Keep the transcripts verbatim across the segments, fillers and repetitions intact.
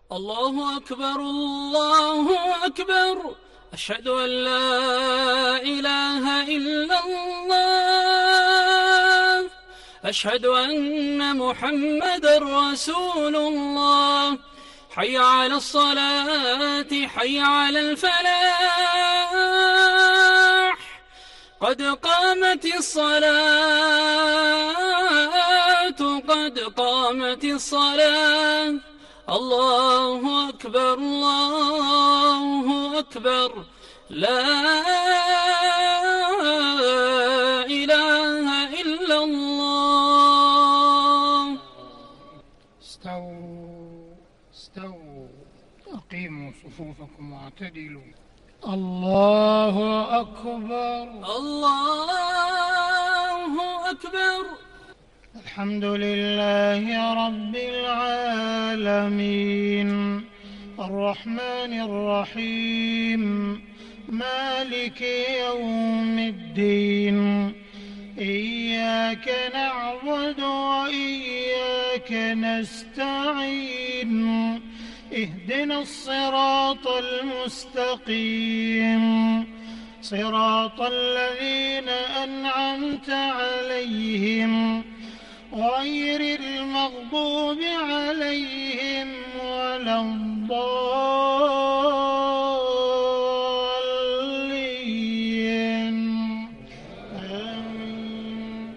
الله أكبر الله أكبر، أشهد أن لا إله إلا الله، أشهد أن محمدًا رسول الله. حي على الصلاة حي على الفلاح، قد قامت الصلاة قد قامت الصلاة. الله أكبر الله أكبر، لا إله إلا الله. استووا استووا أقيموا صفوفكم واعتدلوا. الله أكبر الله أكبر. الحمد لله رب العالمين، الرحمن الرحيم، مالك يوم الدين. إياك نعبد وإياك نستعين، اهدنا الصراط المستقيم، صراط الذين أنعمت عليهم غير المغضوب عليهم ولا الضالين. آمين.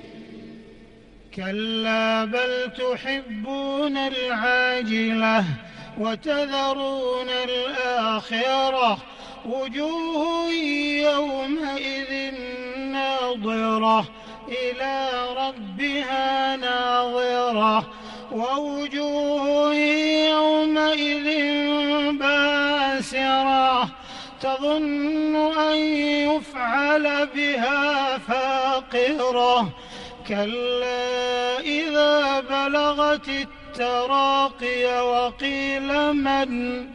كلا بل تحبون العاجلة وتذرون الآخرة، وجوه يومئذ ناظرة إلى ربها ناظرة، ووجوه يومئذ باسرة تظن أن يفعل بها فاقرة. كلا إذا بلغت التراقي وقيل من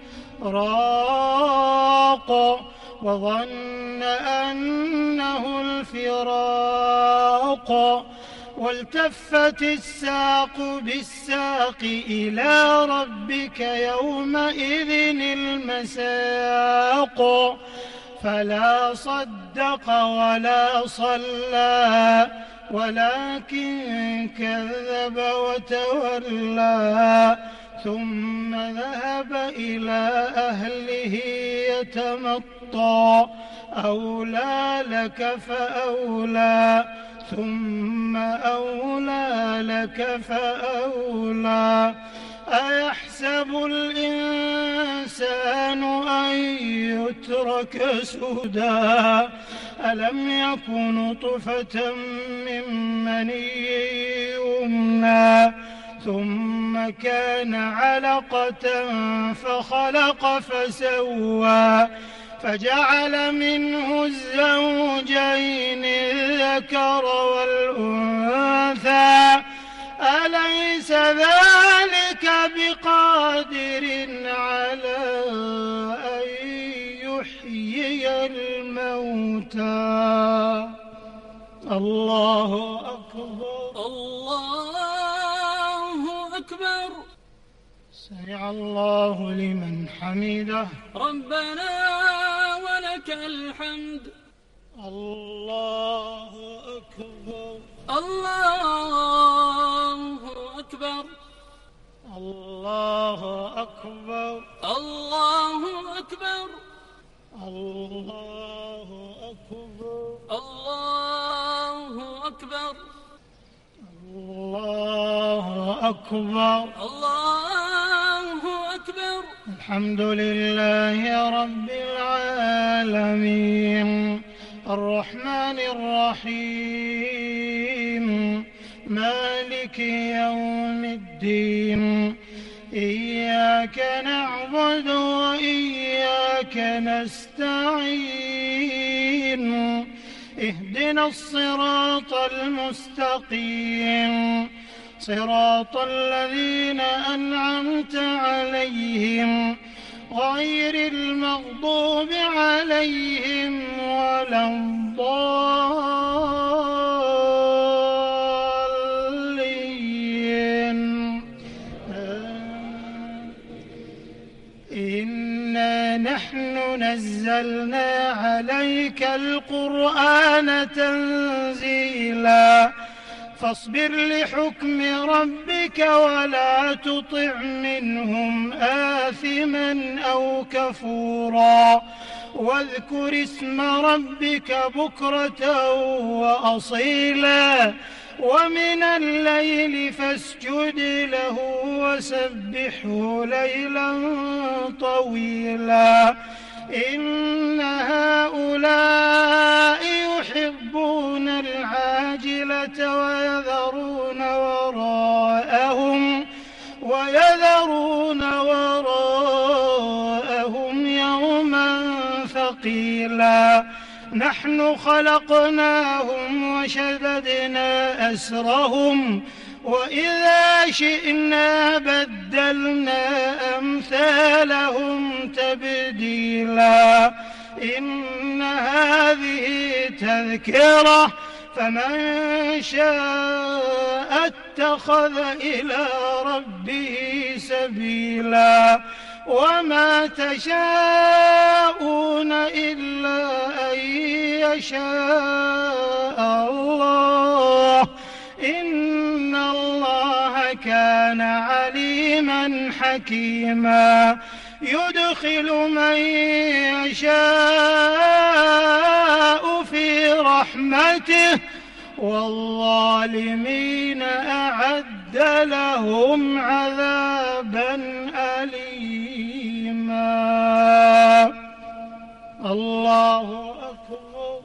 راق، وظن أنه الفراق، والتفت الساق بالساق إلى ربك يومئذ المساق. فلا صدق ولا صلى ولكن كذب وتولى، ثم ذهب إلى أهله يتمطى. أولى لك فأولى، ثم أولى لك فأولى. أيحسب الإنسان أن يترك سدى، ألم يك نطفة من مني يمنى، ثم كان علقة فخلق فسوى، فجعل منه الزوجين الذكر والأنثى. أليس ذلك بقادر على أن يحيي الموتى؟ الله أكبر الله أكبر. سمع الله لمن حمده. ربنا ولك الحمد. الله أكبر الله أكبر الله أكبر الله أكبر الله أكبر الله أكبر الله أكبر الله أكبر. الحمد لله رب العالمين، الرحمن الرحيم، مالك يوم الدين. إياك نعبد وإياك نستعين، اهدنا الصراط المستقيم، صراط الذين أنعمت عليهم غير المغضوب عليهم ولا الضالين. إنا نحن نزلنا عليك القرآن تنزيلا فاصبر لحكم ربك ولا تطع منهم آثما أو كفورا واذكر اسم ربك بكرة وأصيلا ومن الليل فاسجد له وسبحه ليلا طويلا إن هؤلاء يحبون العاجلة ويذرون وراءهم ويذرون وراءهم يوما ثقيلا نحن خلقناهم وشددنا أسرهم وإذا شئنا بدلنا أمثالهم تبديلا إن هذه تذكرة فمن شاء اتخذ إلى ربه سبيلا وما تشاءون إلا أن يشاء الله إن الله كان عليما حكيما يدخل من يشاء في رحمته والظالمين أعد لهم عذابا أليما الله أكبر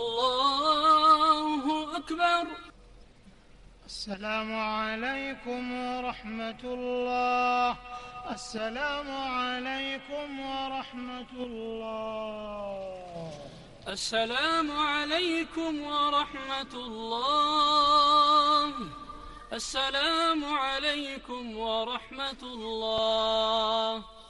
الله أكبر. السلام عليكم ورحمة الله. السلام عليكم ورحمة الله. السلام عليكم ورحمة الله. السلام عليكم ورحمة الله.